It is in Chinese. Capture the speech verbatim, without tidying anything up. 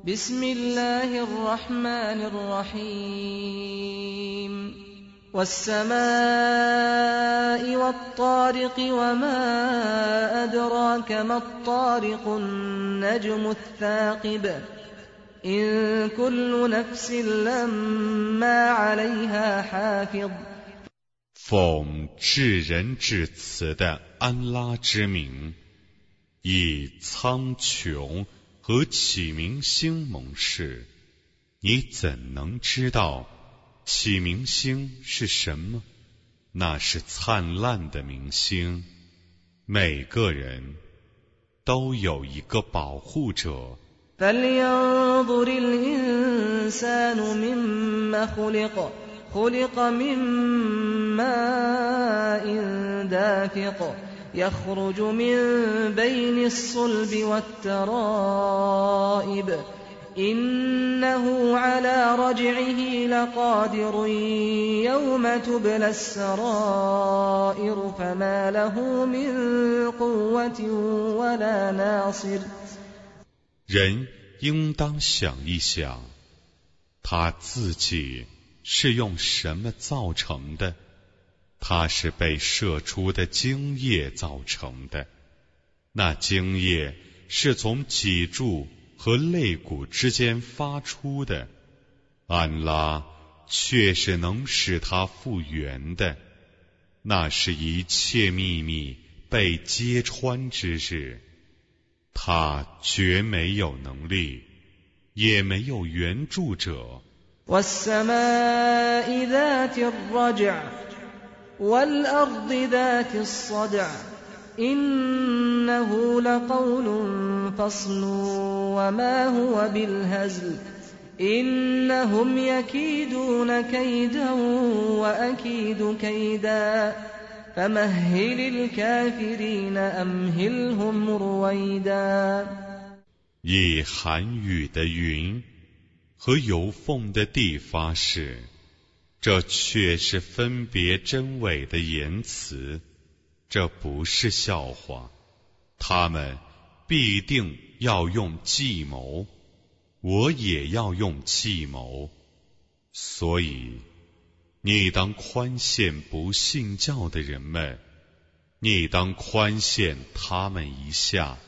بسم الله الرحمن الرحيم والسماء والطارق وما أدراك ما الطارق النجم الثاقب إن كل نفس لما عليها حافظ 奉至仁至慈的安拉之名，以苍穹和启明星盟誓，你怎能知道启明星是什么？那是灿烂的明星，每个人都有一个保护者。 فلينظر الإنسان مما خلق خلق من ماء دافق يخرج من بين الصلب والترائب إنه على رجعه لقادر يوم تبلى السرائر فما له من قوة ولا ناصر 人应当想一想，他自己是用什么造成的？它是被射出的精液造成的，那精液是从脊柱和肋骨之间发出的，安拉却是能使它复原的，那是一切秘密被揭穿之日，他绝没有能力，也没有援助者。 والسماء ذات الرجع والأرض ذات الصدع إنه لقول فصل وما هو بالهزل إنهم يكيدون كيدا وأكيد كيدا فمهل الكافرين أمهلهم رويدا 以寒雨的云和有缝的地发誓，这却是分别真伪的言辞，这不是笑话。他们必定要用计谋，我也要用计谋，所以你当宽限不信教的人们，你当宽限他们一下。